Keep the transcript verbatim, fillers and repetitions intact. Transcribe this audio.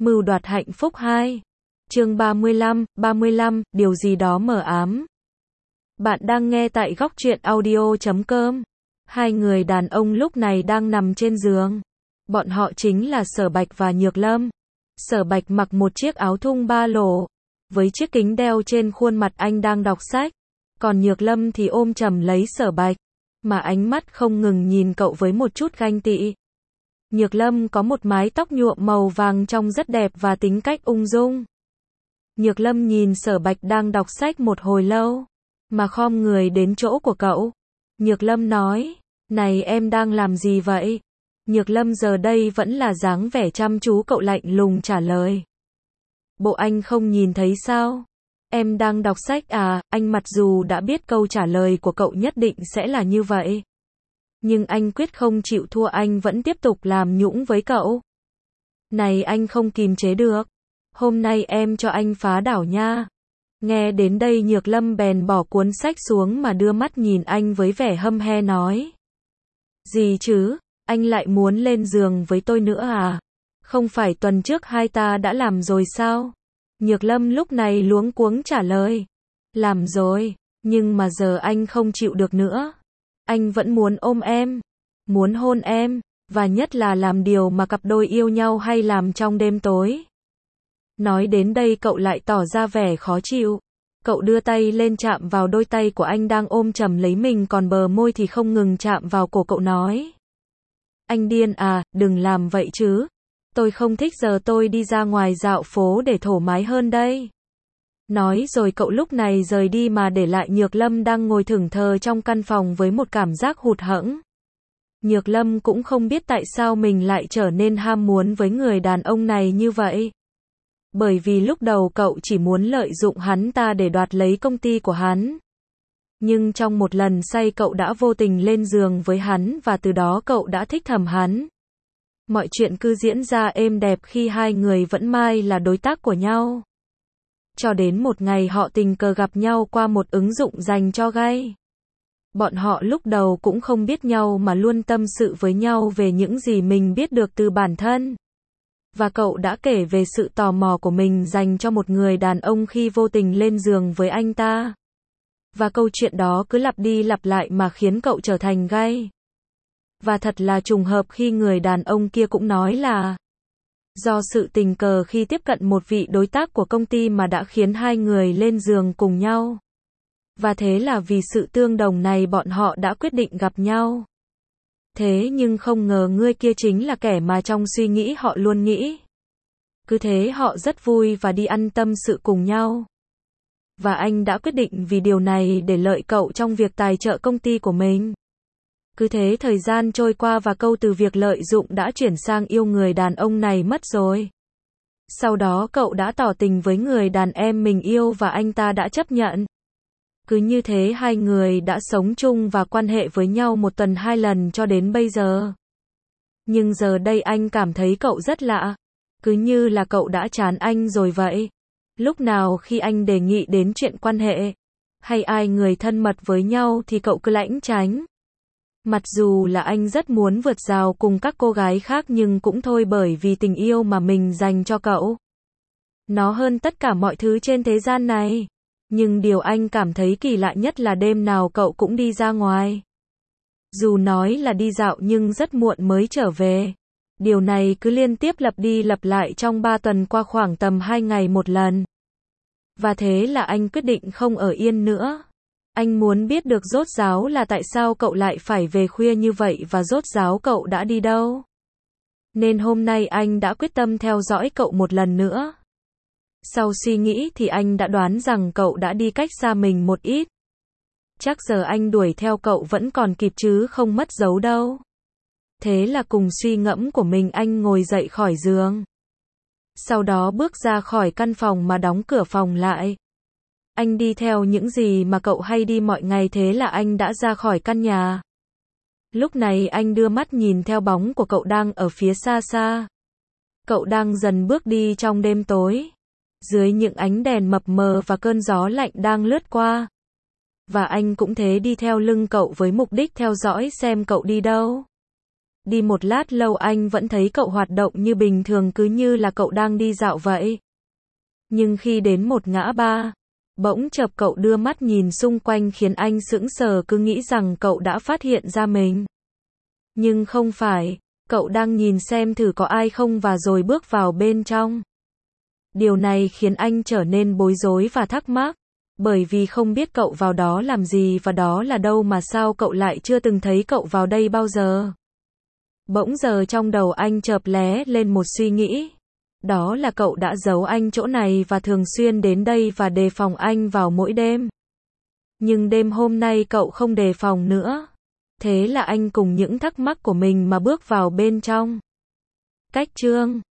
Mưu đoạt hạnh phúc hai. Chương ba mươi lăm, ba mươi lăm, điều gì đó mờ ám. Bạn đang nghe tại góc truyện audio chấm com. Hai người đàn ông lúc này đang nằm trên giường. Bọn họ chính là Sở Bạch và Nhược Lâm. Sở Bạch mặc một chiếc áo thun ba lỗ, với chiếc kính đeo trên khuôn mặt anh đang đọc sách. Còn Nhược Lâm thì ôm chầm lấy Sở Bạch, mà ánh mắt không ngừng nhìn cậu với một chút ganh tị. Nhược Lâm có một mái tóc nhuộm màu vàng trông rất đẹp và tính cách ung dung. Nhược Lâm nhìn Sở Bạch đang đọc sách một hồi lâu, mà khom người đến chỗ của cậu. Nhược Lâm nói, này em đang làm gì vậy? Nhược Lâm giờ đây vẫn là dáng vẻ chăm chú, cậu lạnh lùng trả lời. Bộ anh không nhìn thấy sao? Em đang đọc sách à? Anh mặc dù đã biết câu trả lời của cậu nhất định sẽ là như vậy, nhưng anh quyết không chịu thua, anh vẫn tiếp tục làm nhũng với cậu. Này anh không kìm chế được. Hôm nay em cho anh phá đảo nha. Nghe đến đây Nhược Lâm bèn bỏ cuốn sách xuống mà đưa mắt nhìn anh với vẻ hâm he nói. Gì chứ? Anh lại muốn lên giường với tôi nữa à? Không phải tuần trước hai ta đã làm rồi sao? Nhược Lâm lúc này luống cuống trả lời. Làm rồi, nhưng mà giờ anh không chịu được nữa. Anh vẫn muốn ôm em, muốn hôn em, và nhất là làm điều mà cặp đôi yêu nhau hay làm trong đêm tối. Nói đến đây cậu lại tỏ ra vẻ khó chịu. Cậu đưa tay lên chạm vào đôi tay của anh đang ôm chầm lấy mình, còn bờ môi thì không ngừng chạm vào cổ cậu nói. Anh điên à, đừng làm vậy chứ. Tôi không thích, giờ tôi đi ra ngoài dạo phố để thoải mái hơn đây. Nói rồi cậu lúc này rời đi mà để lại Nhược Lâm đang ngồi thẫn thờ trong căn phòng với một cảm giác hụt hẫng. Nhược Lâm cũng không biết tại sao mình lại trở nên ham muốn với người đàn ông này như vậy. Bởi vì lúc đầu cậu chỉ muốn lợi dụng hắn ta để đoạt lấy công ty của hắn. Nhưng trong một lần say cậu đã vô tình lên giường với hắn và từ đó cậu đã thích thầm hắn. Mọi chuyện cứ diễn ra êm đẹp khi hai người vẫn mai là đối tác của nhau. Cho đến một ngày họ tình cờ gặp nhau qua một ứng dụng dành cho gay. Bọn họ lúc đầu cũng không biết nhau mà luôn tâm sự với nhau về những gì mình biết được từ bản thân. Và cậu đã kể về sự tò mò của mình dành cho một người đàn ông khi vô tình lên giường với anh ta. Và câu chuyện đó cứ lặp đi lặp lại mà khiến cậu trở thành gay. Và thật là trùng hợp khi người đàn ông kia cũng nói là do sự tình cờ khi tiếp cận một vị đối tác của công ty mà đã khiến hai người lên giường cùng nhau. Và thế là vì sự tương đồng này bọn họ đã quyết định gặp nhau. Thế nhưng không ngờ người kia chính là kẻ mà trong suy nghĩ họ luôn nghĩ. Cứ thế họ rất vui và đi ăn tâm sự cùng nhau. Và anh đã quyết định vì điều này để lợi cậu trong việc tài trợ công ty của mình. Cứ thế thời gian trôi qua và câu từ việc lợi dụng đã chuyển sang yêu người đàn ông này mất rồi. Sau đó cậu đã tỏ tình với người đàn em mình yêu và anh ta đã chấp nhận. Cứ như thế hai người đã sống chung và quan hệ với nhau một tuần hai lần cho đến bây giờ. Nhưng giờ đây anh cảm thấy cậu rất lạ. Cứ như là cậu đã chán anh rồi vậy. Lúc nào khi anh đề nghị đến chuyện quan hệ, hay ai người thân mật với nhau thì cậu cứ lảng tránh. Mặc dù là anh rất muốn vượt rào cùng các cô gái khác nhưng cũng thôi, bởi vì tình yêu mà mình dành cho cậu, nó hơn tất cả mọi thứ trên thế gian này. Nhưng điều anh cảm thấy kỳ lạ nhất là đêm nào cậu cũng đi ra ngoài. Dù nói là đi dạo nhưng rất muộn mới trở về. Điều này cứ liên tiếp lặp đi lặp lại trong ba tuần qua, khoảng tầm hai ngày một lần. Và thế là anh quyết định không ở yên nữa. Anh muốn biết được rốt ráo là tại sao cậu lại phải về khuya như vậy và rốt ráo cậu đã đi đâu. Nên hôm nay anh đã quyết tâm theo dõi cậu một lần nữa. Sau suy nghĩ thì anh đã đoán rằng cậu đã đi cách xa mình một ít. Chắc giờ anh đuổi theo cậu vẫn còn kịp chứ không mất dấu đâu. Thế là cùng suy ngẫm của mình anh ngồi dậy khỏi giường. Sau đó bước ra khỏi căn phòng mà đóng cửa phòng lại. Anh đi theo những gì mà cậu hay đi mọi ngày, thế là anh đã ra khỏi căn nhà. Lúc này anh đưa mắt nhìn theo bóng của cậu đang ở phía xa xa. Cậu đang dần bước đi trong đêm tối, dưới những ánh đèn mập mờ và cơn gió lạnh đang lướt qua. Và anh cũng thế đi theo lưng cậu với mục đích theo dõi xem cậu đi đâu. Đi một lát lâu anh vẫn thấy cậu hoạt động như bình thường, cứ như là cậu đang đi dạo vậy. Nhưng khi đến một ngã ba, bỗng chợt cậu đưa mắt nhìn xung quanh khiến anh sững sờ, cứ nghĩ rằng cậu đã phát hiện ra mình. Nhưng không phải, cậu đang nhìn xem thử có ai không và rồi bước vào bên trong. Điều này khiến anh trở nên bối rối và thắc mắc, bởi vì không biết cậu vào đó làm gì và đó là đâu mà sao cậu lại chưa từng thấy cậu vào đây bao giờ. Bỗng giờ trong đầu anh chợt lóe lên một suy nghĩ. Đó là cậu đã giấu anh chỗ này và thường xuyên đến đây và đề phòng anh vào mỗi đêm. Nhưng đêm hôm nay cậu không đề phòng nữa. Thế là anh cùng những thắc mắc của mình mà bước vào bên trong. Cách chương